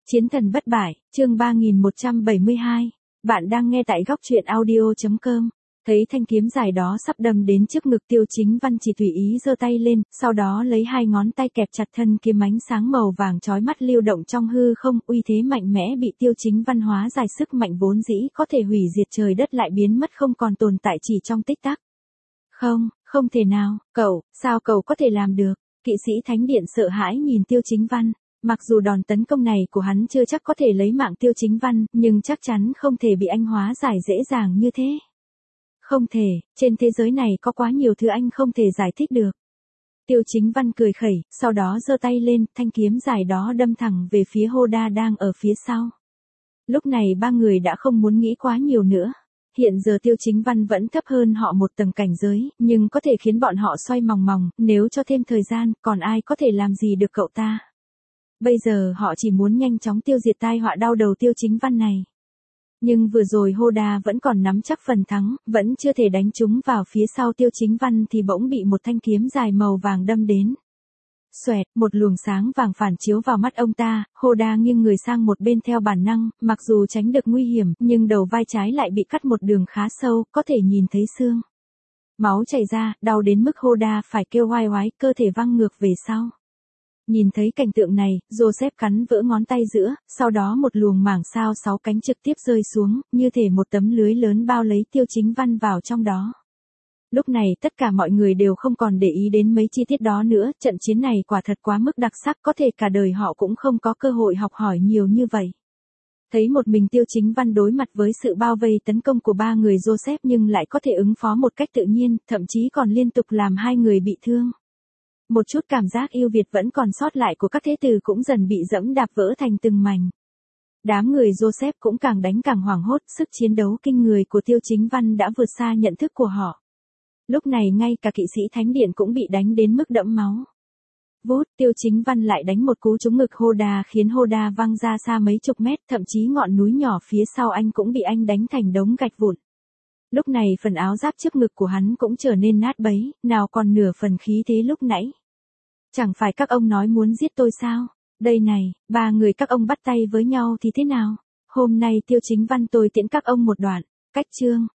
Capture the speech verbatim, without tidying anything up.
Chiến thần bất bại, chương ba nghìn một trăm bảy mươi hai. Bạn đang nghe tại góc truyện audio.com. Thấy thanh kiếm dài đó sắp đâm đến trước ngực Tiêu Chính Văn, chỉ tùy ý giơ tay lên, sau đó lấy hai ngón tay kẹp chặt thân kiếm, ánh sáng màu vàng chói mắt lưu động trong hư không, uy thế mạnh mẽ bị Tiêu Chính Văn hóa giải sức mạnh vốn dĩ có thể hủy diệt trời đất lại biến mất không còn tồn tại chỉ trong tích tắc. Không, không thể nào, cậu, sao cậu có thể làm được? Kỵ sĩ Thánh Điện sợ hãi nhìn Tiêu Chính Văn. Mặc dù đòn tấn công này của hắn chưa chắc có thể lấy mạng Tiêu Chính Văn, nhưng chắc chắn không thể bị anh hóa giải dễ dàng như thế. Không thể, trên thế giới này có quá nhiều thứ anh không thể giải thích được. Tiêu Chính Văn cười khẩy, sau đó giơ tay lên, thanh kiếm dài đó đâm thẳng về phía Hoda đang ở phía sau. Lúc này ba người đã không muốn nghĩ quá nhiều nữa. Hiện giờ Tiêu Chính Văn vẫn thấp hơn họ một tầng cảnh giới, nhưng có thể khiến bọn họ xoay mòng mòng, nếu cho thêm thời gian, còn ai có thể làm gì được cậu ta. Bây giờ họ chỉ muốn nhanh chóng tiêu diệt tai họa đau đầu Tiêu Chính Văn này. Nhưng vừa rồi Hoda vẫn còn nắm chắc phần thắng, vẫn chưa thể đánh trúng vào phía sau Tiêu Chính Văn thì bỗng bị một thanh kiếm dài màu vàng đâm đến. Xoẹt, một luồng sáng vàng phản chiếu vào mắt ông ta, Hoda nghiêng người sang một bên theo bản năng, mặc dù tránh được nguy hiểm, nhưng đầu vai trái lại bị cắt một đường khá sâu, có thể nhìn thấy xương. Máu chảy ra, đau đến mức Hoda phải kêu oai oái, cơ thể văng ngược về sau. Nhìn thấy cảnh tượng này, Joseph cắn vỡ ngón tay giữa, sau đó một luồng mảng sao sáu cánh trực tiếp rơi xuống, như thể một tấm lưới lớn bao lấy Tiêu Chính Văn vào trong đó. Lúc này tất cả mọi người đều không còn để ý đến mấy chi tiết đó nữa, trận chiến này quả thật quá mức đặc sắc, có thể cả đời họ cũng không có cơ hội học hỏi nhiều như vậy. Thấy một mình Tiêu Chính Văn đối mặt với sự bao vây tấn công của ba người Joseph nhưng lại có thể ứng phó một cách tự nhiên, thậm chí còn liên tục làm hai người bị thương. Một chút cảm giác yêu Việt vẫn còn sót lại của các thế tử cũng dần bị dẫm đạp vỡ thành từng mảnh. Đám người Joseph cũng càng đánh càng hoảng hốt, sức chiến đấu kinh người của Tiêu Chính Văn đã vượt xa nhận thức của họ. Lúc này ngay cả kỵ sĩ Thánh Điện cũng bị đánh đến mức đẫm máu. Vút, Tiêu Chính Văn lại đánh một cú trúng ngực Hoda khiến Hoda văng ra xa mấy chục mét, thậm chí ngọn núi nhỏ phía sau anh cũng bị anh đánh thành đống gạch vụn. Lúc này phần áo giáp trước ngực của hắn cũng trở nên nát bấy, nào còn nửa phần khí thế lúc nãy. Chẳng phải các ông nói muốn giết tôi sao? Đây này, ba người các ông bắt tay với nhau thì thế nào? Hôm nay Tiêu Chính Văn tôi tiễn các ông một đoạn. Cách chương.